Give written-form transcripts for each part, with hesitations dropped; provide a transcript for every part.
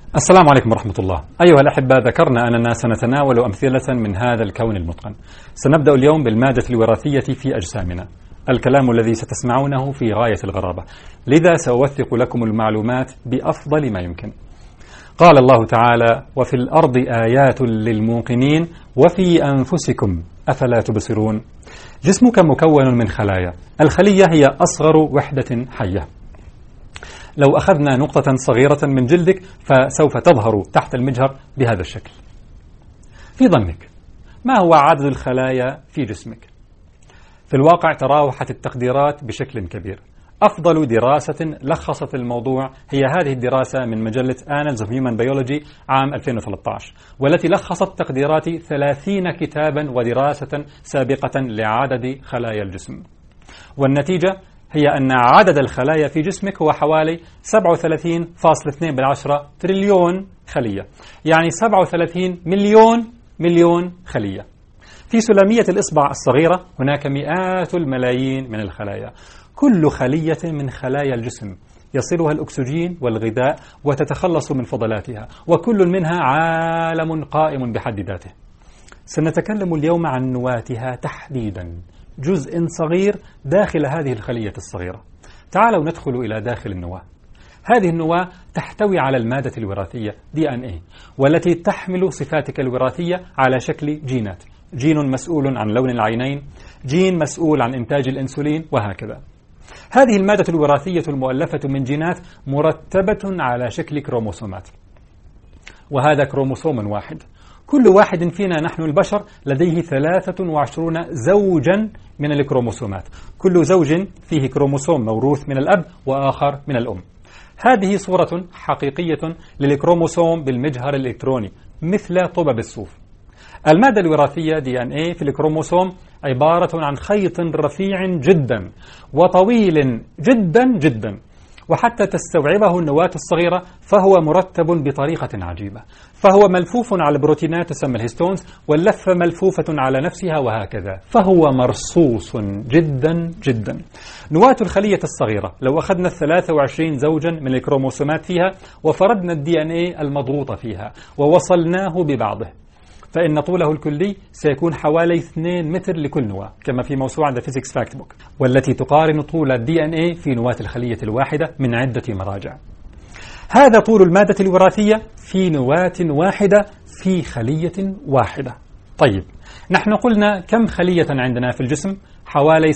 السلام عليكم ورحمة الله. أيها الأحبة، ذكرنا أننا سنتناول أمثلة من هذا الكون المتقن. سنبدأ اليوم بالمادة الوراثية في أجسامنا. الكلام الذي ستسمعونه في غاية الغرابة، لذا سأوثق لكم المعلومات بأفضل ما يمكن. قال الله تعالى: وفي الأرض آيات للموقنين وفي أنفسكم أفلا تبصرون. جسمك مكون من خلايا، الخلية هي أصغر وحدة حية. لو أخذنا نقطة صغيرة من جلدك فسوف تظهر تحت المجهر بهذا الشكل. في ظنك ما هو عدد الخلايا في جسمك؟ في الواقع تراوحت التقديرات بشكل كبير. أفضل دراسة لخصت الموضوع هي هذه الدراسة من مجلة Annals of Human Biology عام 2013، والتي لخصت تقديرات 30 كتابا ودراسة سابقة لعدد خلايا الجسم. والنتيجة هي أن عدد الخلايا في جسمك هو حوالي 37.2 تريليون خلية، يعني 37 مليون خلية. في سلامية الإصبع الصغيرة هناك مئات الملايين من الخلايا. كل خلية من خلايا الجسم يصلها الأكسجين والغذاء وتتخلص من فضلاتها، وكل منها عالم قائم بحد ذاته. سنتكلم اليوم عن نواتها تحديدا، جزء صغير داخل هذه الخلية الصغيرة. تعالوا ندخل إلى داخل النواة. هذه النواة تحتوي على المادة الوراثية DNA، والتي تحمل صفاتك الوراثية على شكل جينات. جين مسؤول عن لون العينين، جين مسؤول عن إنتاج الأنسولين، وهكذا. هذه المادة الوراثية المؤلفة من جينات مرتبة على شكل كروموسومات، وهذا كروموسوم واحد. كل واحد فينا نحن البشر لديه 23 زوجا من الكروموسومات، كل زوج فيه كروموسوم موروث من الأب وآخر من الأم. هذه صورة حقيقية للكروموسوم بالمجهر الإلكتروني مثل طبب الصوف. المادة الوراثية DNA في الكروموسوم عبارة عن خيط رفيع جدا وطويل جدا جدا، وحتى تستوعبه النواة الصغيرة فهو مرتب بطريقة عجيبة. فهو ملفوف على بروتينات تسمى الهيستونز، واللفة ملفوفة على نفسها، وهكذا. فهو مرصوص جدا جدا. نواة الخلية الصغيرة لو أخذنا 23 زوجا من الكروموسومات فيها وفردنا DNA المضغوط فيها ووصلناه ببعضه، فإن طوله الكلي سيكون حوالي 2 متر لكل نواة، كما في موسوعة The Physics Fact Book، والتي تقارن طول DNA في نواة الخلية الواحدة من عدة مراجع. هذا طول المادة الوراثية في نواة واحدة في خلية واحدة. طيب، نحن قلنا كم خلية عندنا في الجسم؟ حوالي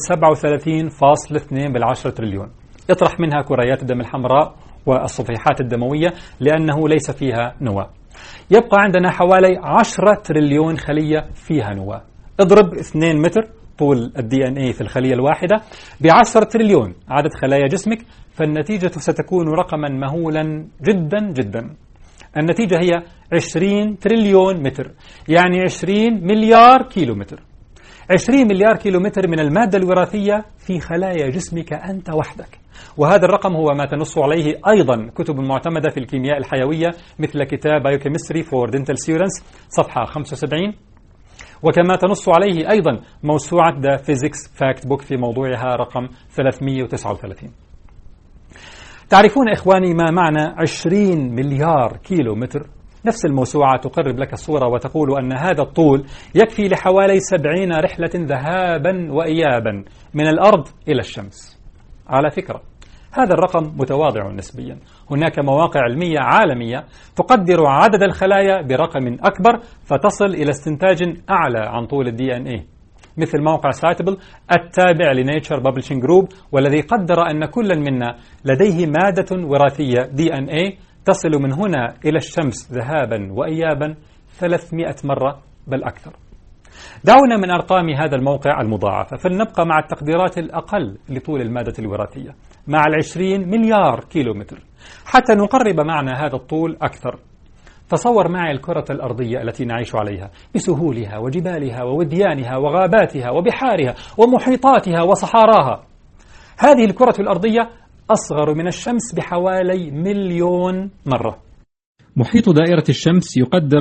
37.2 تريليون. اطرح منها كريات الدم الحمراء والصفيحات الدموية لأنه ليس فيها نواة، يبقى عندنا حوالي 10 تريليون خلية فيها نواة. اضرب 2 متر طول DNA في الخلية الواحدة ب10 تريليون عدد خلايا جسمك، فالنتيجة ستكون رقما مهولا جدا جدا. النتيجة هي 20 تريليون متر، يعني 20 مليار كيلومتر. 20 مليار كيلومتر من المادة الوراثية في خلايا جسمك أنت وحدك. وهذا الرقم هو ما تنص عليه أيضا كتب معتمدة في الكيمياء الحيوية مثل كتاب Biochemistry for Dental Students صفحة 75، وكما تنص عليه أيضا موسوعة The Physics Fact Book في موضوعها رقم 339. تعرفون إخواني ما معنى 20 مليار كيلو متر؟ نفس الموسوعة تقرب لك الصورة وتقول أن هذا الطول يكفي لحوالي 70 رحلة ذهابا وإيابا من الأرض إلى الشمس. على فكرة، هذا الرقم متواضع نسبيا. هناك مواقع علمية عالمية تقدر عدد الخلايا برقم أكبر فتصل إلى استنتاج أعلى عن طول DNA، مثل موقع سايتبل التابع لنيتشر بابلشنج جروب، والذي قدر أن كل منا لديه مادة وراثية DNA تصل من هنا إلى الشمس ذهابا وإيابا 300 مرة بل أكثر. دعونا من أرقام هذا الموقع المضاعفة فلنبقى مع التقديرات الأقل لطول المادة الوراثية مع 20 مليار كيلومتر حتى نقرب معنى هذا الطول أكثر. تصور معي الكرة الأرضية التي نعيش عليها بسهولها وجبالها ووديانها وغاباتها وبحارها ومحيطاتها وصحاراها. هذه الكرة الأرضية أصغر من الشمس بحوالي 1,000,000 مرة. محيط دائرة الشمس يقدر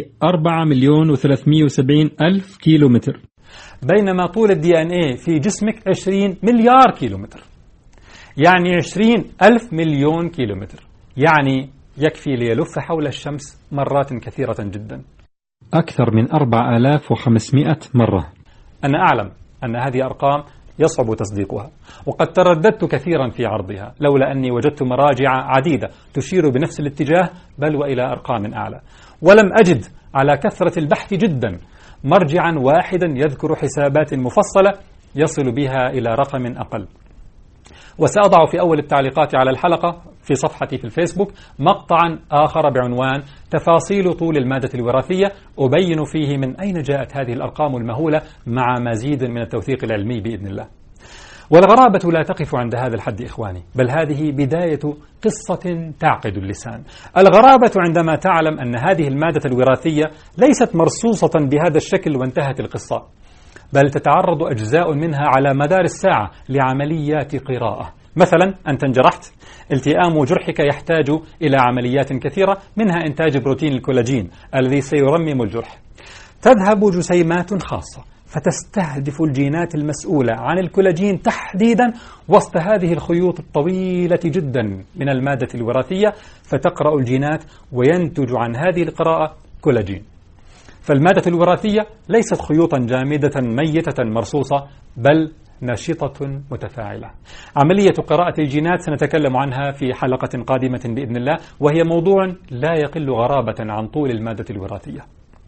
ب4,370,000 كيلومتر، بينما طول DNA في جسمك 20 مليار كيلومتر، يعني 20,000 مليون كيلومتر، يعني يكفي ليلف حول الشمس مرات كثيرة جدا، أكثر من 4500 مرة. أنا أعلم أن هذه أرقام يصعب تصديقها، وقد ترددت كثيرا في عرضها لولا أني وجدت مراجع عديدة تشير بنفس الاتجاه بل وإلى أرقام أعلى، ولم أجد على كثرة البحث جدا مرجعا واحدا يذكر حسابات مفصلة يصل بها إلى رقم أقل. وسأضع في أول التعليقات على الحلقة في صفحتي في الفيسبوك مقطعا آخر بعنوان تفاصيل طول المادة الوراثية، أبين فيه من أين جاءت هذه الأرقام المهولة مع مزيد من التوثيق العلمي بإذن الله. والغرابة لا تقف عند هذا الحد إخواني، بل هذه بداية قصة تعقد اللسان. الغرابة عندما تعلم أن هذه المادة الوراثية ليست مرصوصة بهذا الشكل وانتهت القصة، بل تتعرض أجزاء منها على مدار الساعة لعمليات قراءة. مثلا أنت انجرحت، التئام جرحك يحتاج إلى عمليات كثيرة، منها إنتاج بروتين الكولاجين الذي سيرمم الجرح. تذهب جسيمات خاصة فتستهدف الجينات المسؤولة عن الكولاجين تحديدا وسط هذه الخيوط الطويلة جدا من المادة الوراثية، فتقرأ الجينات وينتج عن هذه القراءة كولاجين. فالمادة الوراثية ليست خيوطا جامدة ميتة مرصوصة، بل نشطة متفاعلة. عملية قراءة الجينات سنتكلم عنها في حلقة قادمة بإذن الله، وهي موضوع لا يقل غرابة عن طول المادة الوراثية.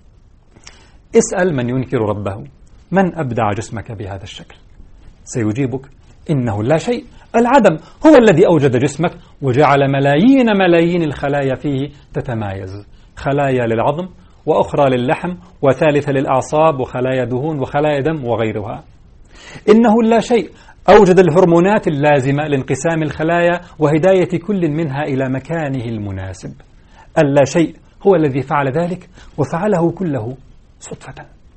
اسأل من ينكر ربه: من أبدع جسمك بهذا الشكل؟ سيجيبك: إنه لا شيء، العدم هو الذي أوجد جسمك وجعل ملايين الخلايا فيه تتمايز، خلايا للعظم وأخرى للحم وثالثة للأعصاب وخلايا دهون وخلايا دم وغيرها. إنه لا شيء أوجد الهرمونات اللازمة لانقسام الخلايا وهداية كل منها إلى مكانه المناسب. اللا شيء هو الذي فعل ذلك وفعله كله صدفة.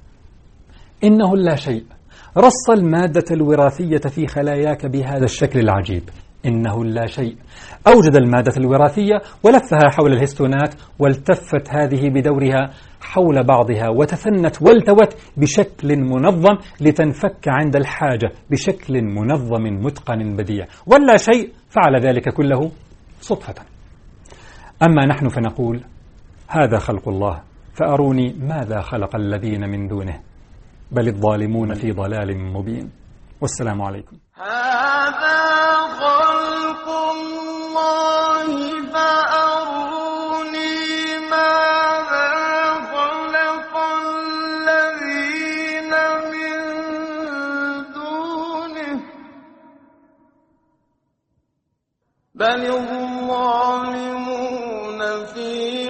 إنه لا شيء رص المادة الوراثية في خلاياك بهذا الشكل العجيب. إنه لا شيء أوجد المادة الوراثية ولفها حول الهستونات، والتفت هذه بدورها حول بعضها وتثنت والتوت بشكل منظم لتنفك عند الحاجة بشكل منظم متقن بديع. ولا شيء فعل ذلك كله صدفة. أما نحن فنقول: هذا خلق الله فأروني ماذا خلق الذين من دونه، بل الظالمون في ضلال مبين. والسلام عليكم. هذا خلق الله فأروني ماذا خلق الذين من دونه، بل الظالمون في